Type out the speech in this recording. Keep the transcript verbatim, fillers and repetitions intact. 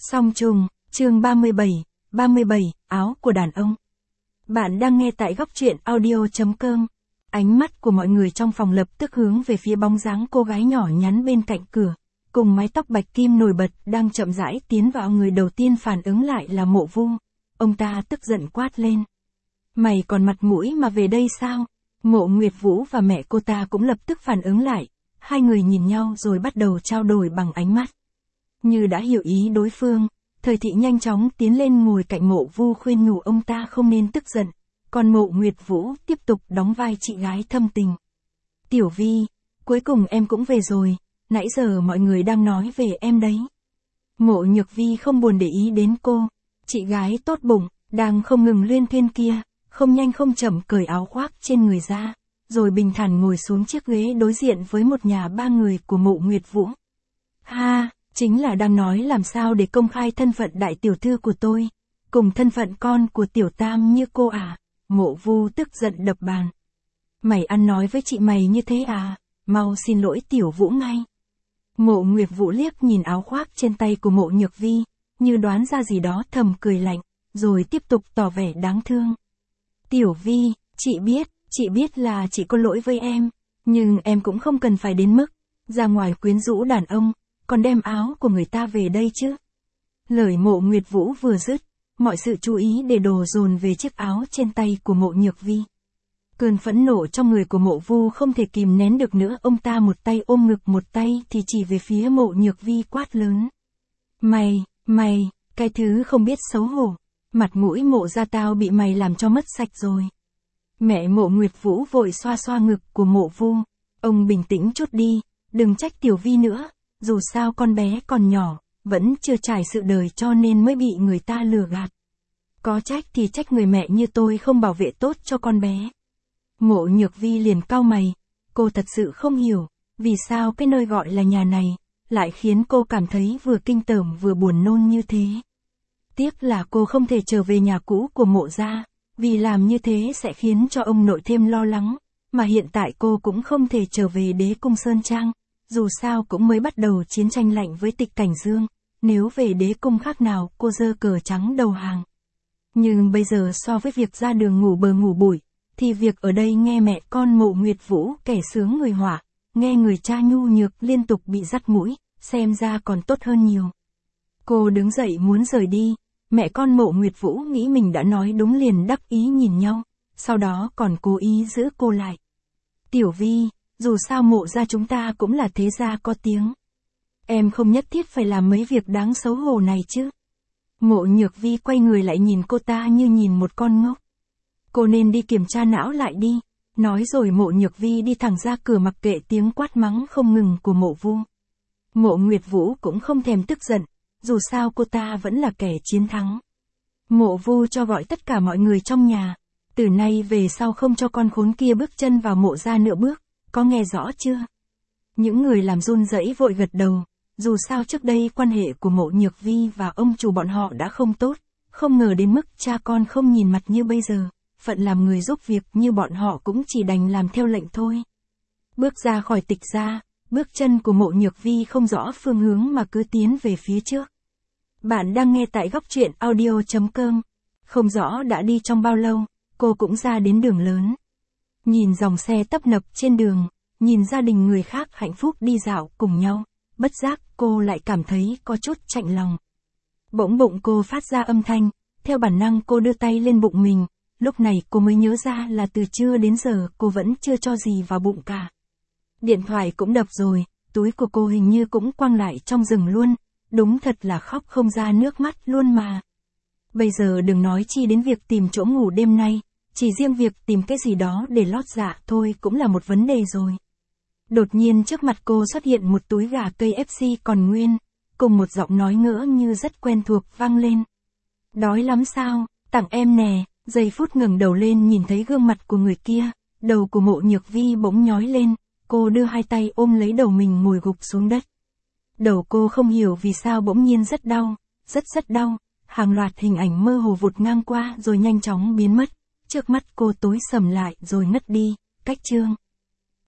Song trùng, chương ba mươi bảy, ba mươi bảy, áo của đàn ông. Bạn đang nghe tại góc truyện audio chấm com. Ánh mắt của mọi người trong phòng lập tức hướng về phía bóng dáng cô gái nhỏ nhắn bên cạnh cửa, cùng mái tóc bạch kim nổi bật đang chậm rãi tiến vào. Người đầu tiên phản ứng lại là Mộ Vu. Ông ta tức giận quát lên. Mày còn mặt mũi mà về đây sao? Mộ Nguyệt Vũ và mẹ cô ta cũng lập tức phản ứng lại. Hai người nhìn nhau rồi bắt đầu trao đổi bằng ánh mắt. Như đã hiểu ý đối phương, Thời Thị nhanh chóng tiến lên ngồi cạnh Mộ Vu khuyên nhủ ông ta không nên tức giận, còn Mộ Nguyệt Vũ tiếp tục đóng vai chị gái thâm tình. Tiểu Vi, cuối cùng em cũng về rồi, nãy giờ mọi người đang nói về em đấy. Mộ Nhược Vi không buồn để ý đến cô, chị gái tốt bụng, đang không ngừng luyên thuyên kia, không nhanh không chậm cởi áo khoác trên người ra, rồi bình thản ngồi xuống chiếc ghế đối diện với một nhà ba người của Mộ Nguyệt Vũ. Ha! Chính là đang nói làm sao để công khai thân phận đại tiểu thư của tôi, cùng thân phận con của tiểu tam như cô à. Mộ Vu tức giận đập bàn. Mày ăn nói với chị mày như thế à, mau xin lỗi tiểu Vũ ngay. Mộ Nguyệt Vũ liếc nhìn áo khoác trên tay của Mộ Nhược Vi, như đoán ra gì đó thầm cười lạnh, rồi tiếp tục tỏ vẻ đáng thương. Tiểu Vi, chị biết, chị biết là chị có lỗi với em, nhưng em cũng không cần phải đến mức ra ngoài quyến rũ đàn ông, còn đem áo của người ta về đây chứ. Lời Mộ Nguyệt Vũ vừa dứt, mọi sự chú ý để đổ dồn về chiếc áo trên tay của Mộ Nhược Vi. Cơn phẫn nộ trong người của Mộ Vu không thể kìm nén được nữa, ông ta một tay ôm ngực một tay thì chỉ về phía Mộ Nhược Vi quát lớn. Mày, mày, cái thứ không biết xấu hổ, mặt mũi Mộ gia tao bị mày làm cho mất sạch rồi. Mẹ Mộ Nguyệt Vũ vội xoa xoa ngực của Mộ Vu, ông bình tĩnh chút đi, đừng trách Tiểu Vi nữa. Dù sao con bé còn nhỏ, vẫn chưa trải sự đời cho nên mới bị người ta lừa gạt. Có trách thì trách người mẹ như tôi không bảo vệ tốt cho con bé. Mộ Nhược Vi liền cau mày, cô thật sự không hiểu, vì sao cái nơi gọi là nhà này, lại khiến cô cảm thấy vừa kinh tởm vừa buồn nôn như thế. Tiếc là cô không thể trở về nhà cũ của Mộ gia, vì làm như thế sẽ khiến cho ông nội thêm lo lắng, mà hiện tại cô cũng không thể trở về Đế Cung Sơn Trang. Dù sao cũng mới bắt đầu chiến tranh lạnh với Tịch Cảnh Dương, nếu về Đế Cung khác nào cô giơ cờ trắng đầu hàng. Nhưng bây giờ so với việc ra đường ngủ bờ ngủ bụi, thì việc ở đây nghe mẹ con Mộ Nguyệt Vũ kẻ sướng người họa, nghe người cha nhu nhược liên tục bị dắt mũi, xem ra còn tốt hơn nhiều. Cô đứng dậy muốn rời đi, mẹ con Mộ Nguyệt Vũ nghĩ mình đã nói đúng liền đắc ý nhìn nhau, sau đó còn cố ý giữ cô lại. Tiểu Vi, dù sao Mộ gia chúng ta cũng là thế gia có tiếng. Em không nhất thiết phải làm mấy việc đáng xấu hổ này chứ. Mộ Nhược Vi quay người lại nhìn cô ta như nhìn một con ngốc. Cô nên đi kiểm tra não lại đi. Nói rồi Mộ Nhược Vi đi thẳng ra cửa mặc kệ tiếng quát mắng không ngừng của Mộ Vu. Mộ Nguyệt Vũ cũng không thèm tức giận, dù sao cô ta vẫn là kẻ chiến thắng. Mộ Vu cho gọi tất cả mọi người trong nhà, từ nay về sau không cho con khốn kia bước chân vào Mộ gia nửa bước. Có nghe rõ chưa? Những người làm run rẩy vội gật đầu, dù sao trước đây quan hệ của Mộ Nhược Vi và ông chủ bọn họ đã không tốt, không ngờ đến mức cha con không nhìn mặt như bây giờ, phận làm người giúp việc như bọn họ cũng chỉ đành làm theo lệnh thôi. Bước ra khỏi Tịch gia, bước chân của Mộ Nhược Vi không rõ phương hướng mà cứ tiến về phía trước. Bạn đang nghe tại góc truyện audio chấm com. Không rõ đã đi trong bao lâu, cô cũng ra đến đường lớn. Nhìn dòng xe tấp nập trên đường, nhìn gia đình người khác hạnh phúc đi dạo cùng nhau, bất giác cô lại cảm thấy có chút chạnh lòng. Bỗng bụng cô phát ra âm thanh, theo bản năng cô đưa tay lên bụng mình, lúc này cô mới nhớ ra là từ trưa đến giờ cô vẫn chưa cho gì vào bụng cả. Điện thoại cũng đập rồi, túi của cô hình như cũng quăng lại trong rừng luôn, đúng thật là khóc không ra nước mắt luôn mà. Bây giờ đừng nói chi đến việc tìm chỗ ngủ đêm nay. Chỉ riêng việc tìm cái gì đó để lót dạ thôi cũng là một vấn đề rồi. Đột nhiên trước mặt cô xuất hiện một túi gà cây ép xê còn nguyên, cùng một giọng nói ngỡ như rất quen thuộc vang lên. Đói lắm sao, tặng em nè. Giây phút ngẩng đầu lên nhìn thấy gương mặt của người kia, đầu của Mộ Nhược Vi bỗng nhói lên, cô đưa hai tay ôm lấy đầu mình ngồi gục xuống đất. Đầu cô không hiểu vì sao bỗng nhiên rất đau, rất rất đau, hàng loạt hình ảnh mơ hồ vụt ngang qua rồi nhanh chóng biến mất. Trước mắt cô tối sầm lại rồi ngất đi. Cách chương